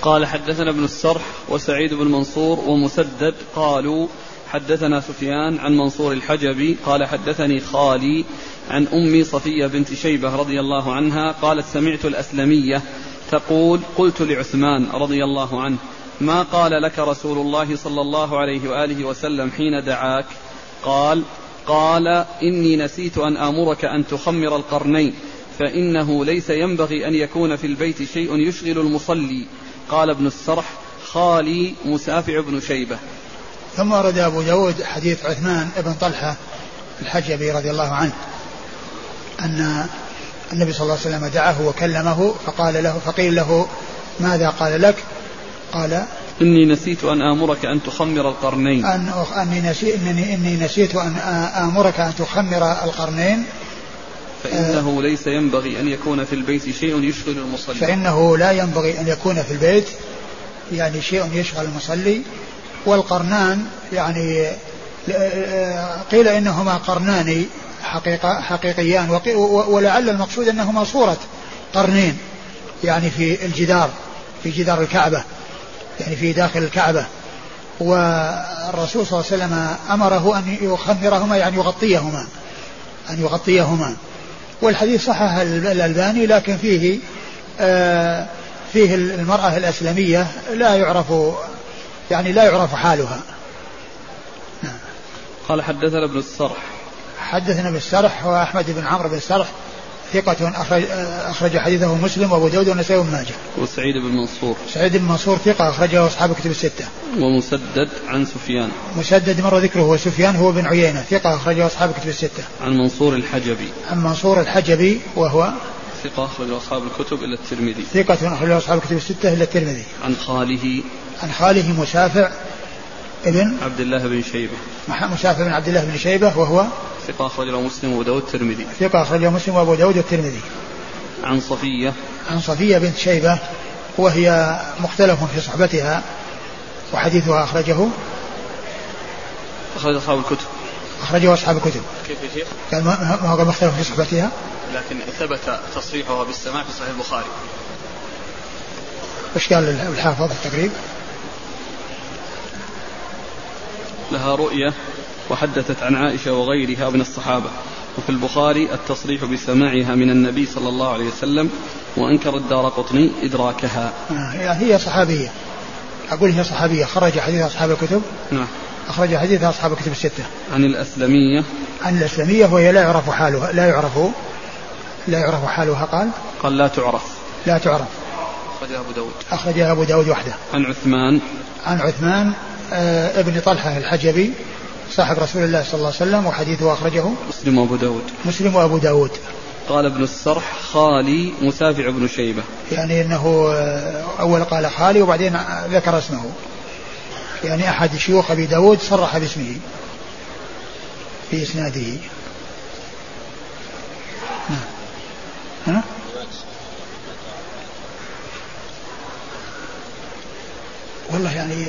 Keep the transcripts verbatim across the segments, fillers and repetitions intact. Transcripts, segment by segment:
قال حدثنا ابن السرح وسعيد بن منصور ومسدد قالوا حدثنا سفيان عن منصور الحجبي قال حدثني خالي عن أمي صفية بنت شيبة رضي الله عنها قالت سمعت الأسلمية تقول قلت لعثمان رضي الله عنه ما قال لك رسول الله صلى الله عليه وآله وسلم حين دعاك؟ قال قال إني نسيت أن آمرك أن تخمر القرنين فإنه ليس ينبغي أن يكون في البيت شيء يشغل المصلي. قال ابن السرح خالي مسافع بن شيبة. ثم ورد أبو داود حديث عثمان بن طلحة الحجبي رضي الله عنه أن النبي صلى الله عليه وسلم دعاه وكلمه فقال له فقيل له ماذا قال لك؟ قال إني نسيت أن آمرك أن تخمر القرنين أن أني, نسي إنني, إني نسيت أن آمرك أن تخمر القرنين فإنه ليس ينبغي أن يكون في البيت شيء يشغل المصلي فإنه لا ينبغي أن يكون في البيت يعني شيء يشغل المصلي. والقرنان يعني قيل إنهما قرنان حقيقة حقيقيان ولعل المقصود أنهما صورة قرنين يعني في الجدار في جدار الكعبة يعني في داخل الكعبة. والرسول صلى الله عليه وسلم أمره أن يخمرهما يعني يغطيهما أن يغطيهما. والحديث صحح الألباني لكن فيه آه فيه المرأة الأسلمية لا يعرف يعني لا يعرف حالها. قال حدثنا ابن السرح حدثنا ابن السرح وأحمد بن عمرو بن السرح ثقة أخرج, أخرج حديثه مسلم وأبو داود والنسائي وابن ماجه. وسعيد بن منصور سعيد بن منصور ثقة أخرجه أصحاب كتب الستة. ومسدد عن سفيان مسدد مر ذكره وسفيان هو بن عيينة ثقة أخرجه أصحاب كتب الستة. عن منصور الحجبي عن منصور الحجبي وهو ثقة أخرجه أصحاب الكتب إلا الترمذي. ثقة أخرجه أصحاب كتب الستة إلا الترمذي. عن خاله عن خاله مسافع ابن عبد الله بن شيبة مسافع بن عبد الله بن شيبة وهو ثقة أخرجه مسلم وأبو داود الترمذي. ثقة أخرجه مسلم وأبو داود الترمذي. عن صفية عن صفية بنت شيبة وهي مختلف في صحبتها وحديثها أخرجه أخرج أصحاب الكتب أخرجه أصحاب الكتب. كيف يا شيخ؟ قال ما هو مختلف في صحبتها لكن ثبت تصريحها بالسماع في صحيح البخاري. وش قال الحافظ التقريب؟ لها رؤية وحدثت عن عائشة وغيرها من الصحابة وفي البخاري التصريح بسماعها من النبي صلى الله عليه وسلم وأنكر الدارقطني إدراكها. آه هي صحابية أقول هي صحابية خرج حديث أصحاب الكتب. نعم أخرج حديث أصحاب الكتب الستة. عن الأسلمية عن الأسلمية وهي لا يعرف حالها لا يعرف لا يعرف حالها قال قال لا تعرف لا تعرف. أخرجها أبو داود أخرجها أبو داود وحده. عن عثمان عن عثمان آه ابن طلحة الحجبي صاحب رسول الله صلى الله عليه وسلم وحديثه أخرجه مسلم وأبو داود مسلم وأبو داود. قال ابن السرح خالي مسافع بن شيبة يعني أنه أول قال خالي وبعدين ذكر اسمه يعني أحد شيوخ أبي داود صرح باسمه في إسناده. ها؟ والله يعني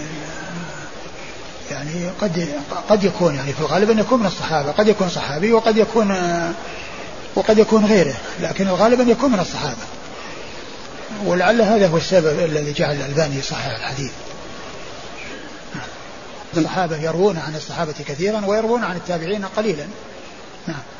يعني قد قد يكون يعني في الغالب أن يكون من الصحابة قد يكون صحابي وقد يكون وقد يكون غيره لكن الغالب أن يكون من الصحابة ولعل هذا هو السبب الذي جعل الألباني يصحح الحديث. الصحابة يروون عن الصحابة كثيرا ويروون عن التابعين قليلا. نعم.